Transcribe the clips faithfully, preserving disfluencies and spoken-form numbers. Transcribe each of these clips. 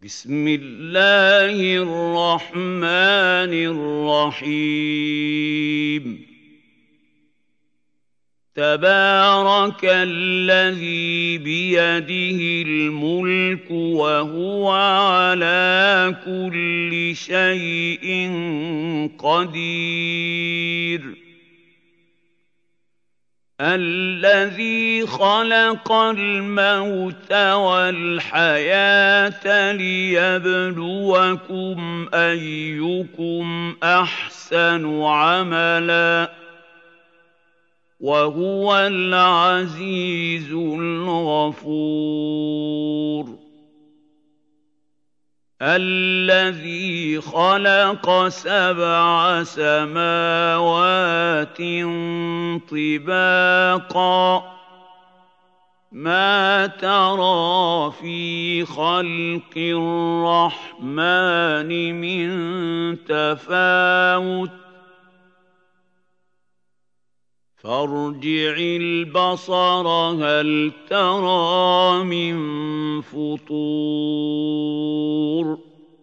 بسم الله الرحمن الرحيم تبارك الذي بيده الملك وهو على كل شيء قدير الذي خلق الموت والحياة ليبلوكم أيكم أحسن عملا وهو العزيز الغفور الذي خلق سبع سماوات طباقا ما ترى في خلق الرحمن من تفاوت فارجع البصر هل ترى من فطور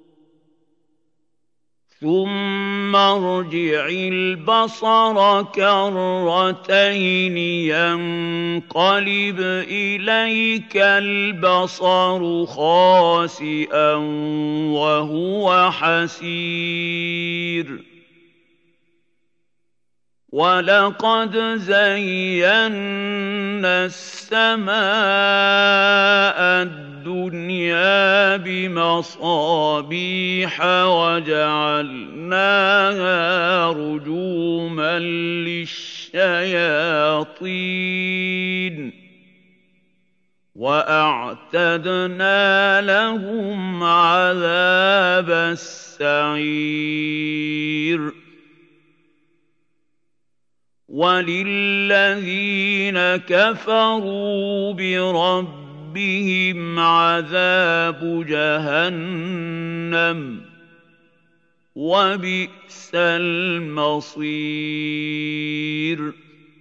ثم ارجع البصر كرتين ينقلب إليك البصر خاسئا وهو حسير وَلَقَدْ زَيَّنَّا السَّمَاءَ الدُّنْيَا بِمَصَابِيحَ وَجَعَلْنَاهَا رُجُومًا لِلشَّيَاطِينِ وَأَعْتَدْنَا لَهُمْ عَذَابَ السَّعِيرِ وَلِلَّذِينَ كَفَرُوا بِرَبِّهِمْ عَذَابُ جَهَنَّمَ وَبِئْسَ الْمَصِيرُ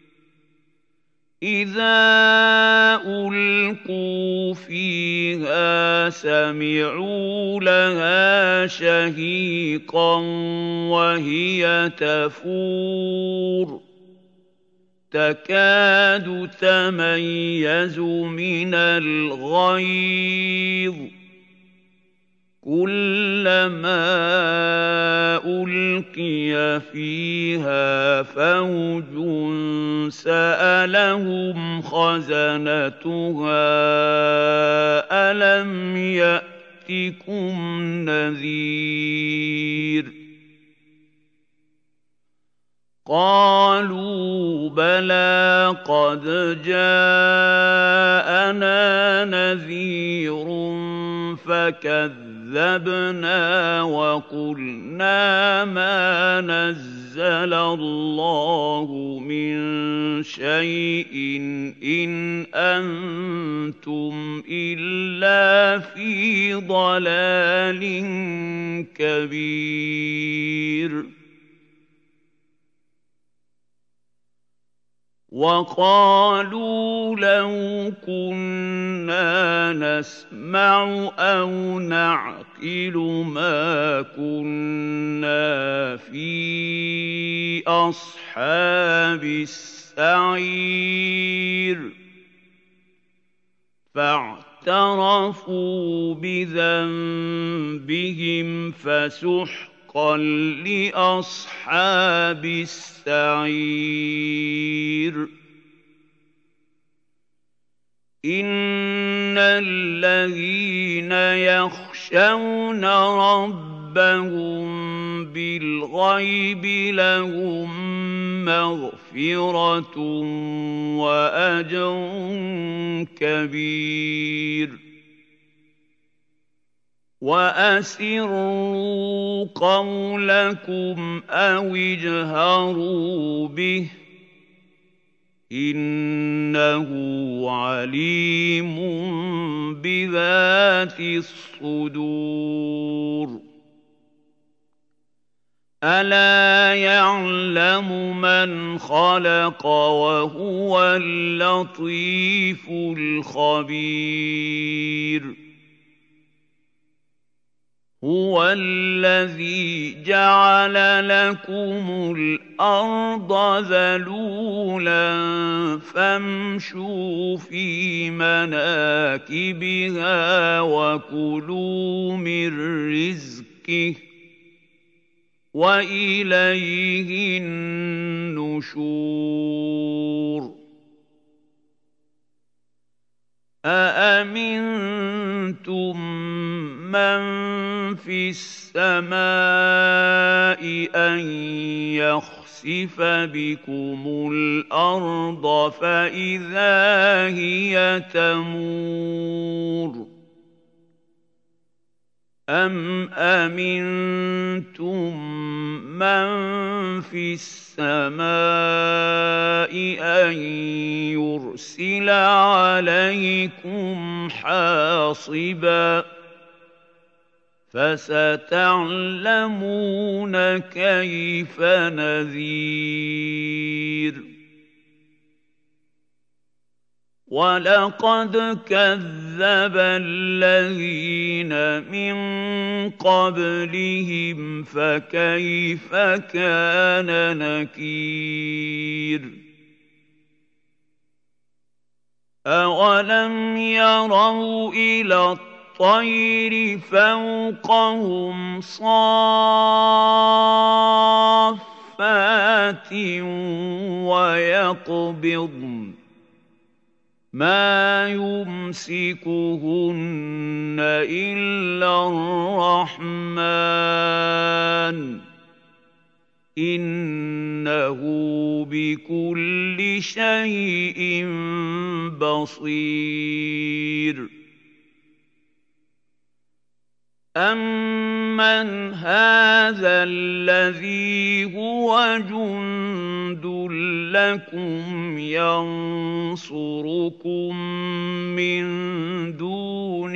إِذَا أُلْقُوا فِيهَا سَمِعُوا لَهَا شَهِيقًا وَهِيَ تَفُورُ تكاد تميز من الغيظ كلما ألقي فيها فوج سألهم خزنتها ألم يأتكم نذير قالوا بلى قد جاءنا نذير فكذبنا وقلنا ما نزل الله من شيء إن أنتم إلا في ضلال كبير وَقَالُوا لَوْ كُنَّا نَسْمَعُ أَوْ نَعْقِلُ مَا كُنَّا فِي أَصْحَابِ السَّعِيرِ فَاعْتَرَفُوا بِذَنبِهِمْ فَسُحْقًا لِأَصْحَابِ السَّعِيرِ إِنَّ الَّذِينَ يَخْشَوْنَ رَبَّهُم بِالْغَيْبِ لَهُم مَّغْفِرَةٌ وَأَجْرٌ كَبِيرٌ وَأَسِرُّوا قَوْلَكُمْ أَوِ اجْهَرُوا بِهِ إِنَّهُ عَلِيمٌ بِذَاتِ الصُّدُورِ أَلَا يَعْلَمُ مَنْ خَلَقَ وَهُوَ اللَّطِيفُ الْخَبِيرُ هُوَ الَّذِي جَعَلَ لَكُمُ الْأَرْضَ ذَلُولًا فَامْشُوا فِي مَنَاكِبِهَا وَكُلُوا مِن رِّزْقِهِ ۖ وَإِلَيْهِ النُّشُورُ أَأَمِنتُم مَّن فِي السَّمَاءِ أَن يَخْسِفَ بِكُمُ الْأَرْضَ فَإِذَا هِيَ تَمُورُ أَمْ أَمِنتُم مَّن فِي السَّمَاءِ أَن يُرْسِلَ عَلَيْكُمْ حَاصِبًا ۖ فَسَتَعْلَمُونَ كَيْفَ نَذِيرِ وَلَقَدْ كَذَّبَ الَّذِينَ مِن قَبْلِهِمْ فَكَيْفَ كَانَ نَكِيرِ أَوَلَمْ يَرَوْا إِلَى الطَّيْرِ فَوْقَهُمْ صَافَّاتٍ وَيَقْبِضْنَ مَا يُمْسِكُهُنَّ إِلَّا الرَّحْمَٰنُ ۚ إِنَّهُ بِكُلِّ شَيْءٍ بَصِيرٌ أَمَّنْ هَٰذَا الَّذِي هُوَ جُندٌ لَّكُمْ يَنصُرُكُم مِّن دُونِ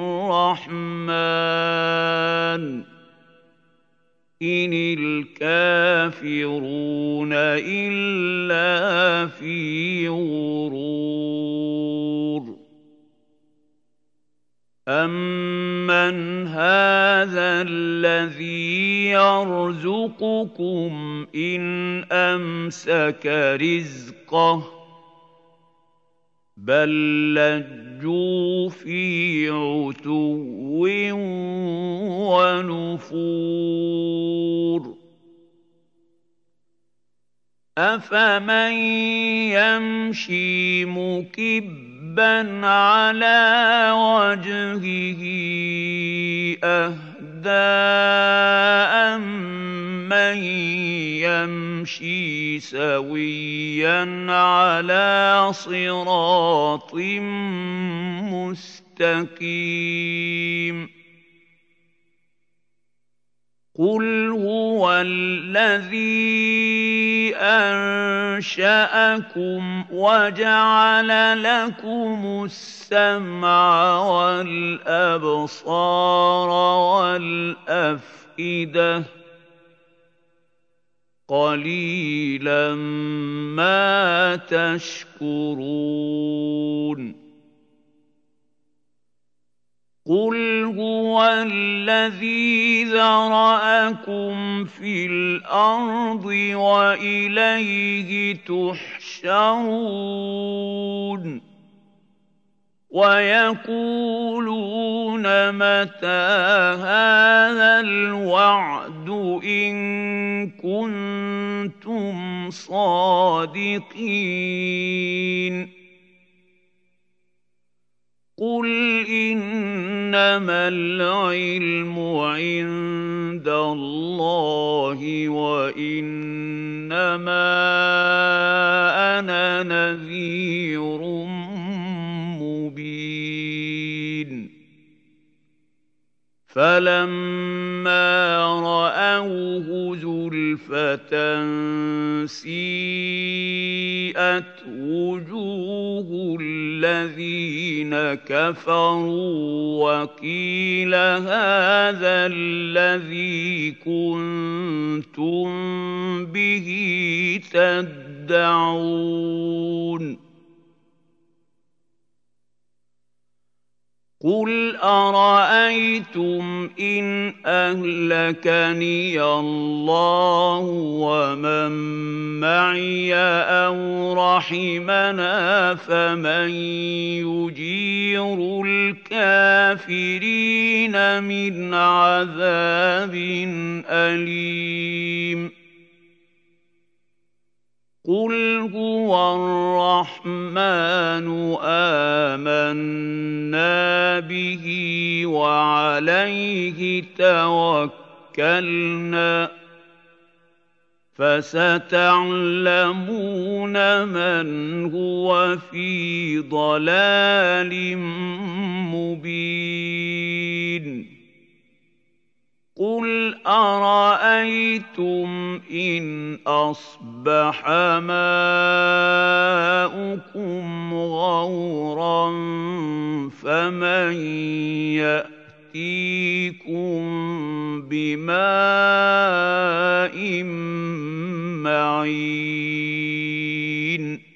الرَّحْمَٰنِ ۚ إِنِ الْكَافِرُونَ إِلَّا فِي غُرُورٍ أَمَّنْ هَٰذَا الَّذِي يَرْزُقُكُمْ إِنْ أَمْسَكَ رِزْقَهُ ۚ بَل لَّجُّوا فِي عُتُوٍّ وَنُفُورٍ أَفَمَن يَمْشِي مُكِبًّا عَلَىٰ وَجْهِهِ أَهْدَىٰ أَمَّن يَمْشِي سَوِيًّا عَلَىٰ صِرَاطٍ مُّسْتَقِيمٍ قُلْ هُوَ الَّذِي أَنشَأَكُمْ وَجَعَلَ لَكُمُ السَّمْعَ وَالْأَبْصَارَ وَالْأَفْئِدَةَ ۚ قَلِيلًا مَّا تَشْكُرُونَ قُلْ هُوَ الَّذِي ذَرَأَكُمْ فِي الْأَرْضِ وَإِلَيْهِ تُحْشَرُونَ وَيَقُولُونَ مَتَىٰ هَٰذَا الْوَعْدُ إِن كُنتُمْ صَادِقِينَ قُلْ إِنَّمَا الْعِلْمُ عِندَ اللَّهِ وَإِنَّمَا أَنَا نَذِيرٌ مُّبِينٌ فَلَمَّا رَأَوْهُ زُلْفَةً سِيئَتْ وُجُوهُ الَّذِينَ كَفَرُوا وَقِيلَ هَٰذَا الَّذِي كُنتُم بِهِ تَدَّعُونَ قُلْ أَرَأَيْتُمْ إِنْ أَهْلَكَنِيَ اللَّهُ وَمَن مَّعِيَ أَوْ رَحِمَنَا فَمَن يُجِيرُ الْكَافِرِينَ مِنْ عَذَابٍ أَلِيمٍ قُلْ هُوَ الرَّحْمَٰنُ آمَنَّا بِهِ وَعَلَيْهِ تَوَكَّلْنَا ۖ فَسَتَعْلَمُونَ مَنْ هُوَ فِي ضَلَالٍ مُّبِينٍ قُلْ أَرَأَيْتُمْ إِنْ أَصْبَحَ مَاؤُكُمْ غَوْرًا فَمَن يَأْتِيكُم بِمَاءٍ مَّعِينٍ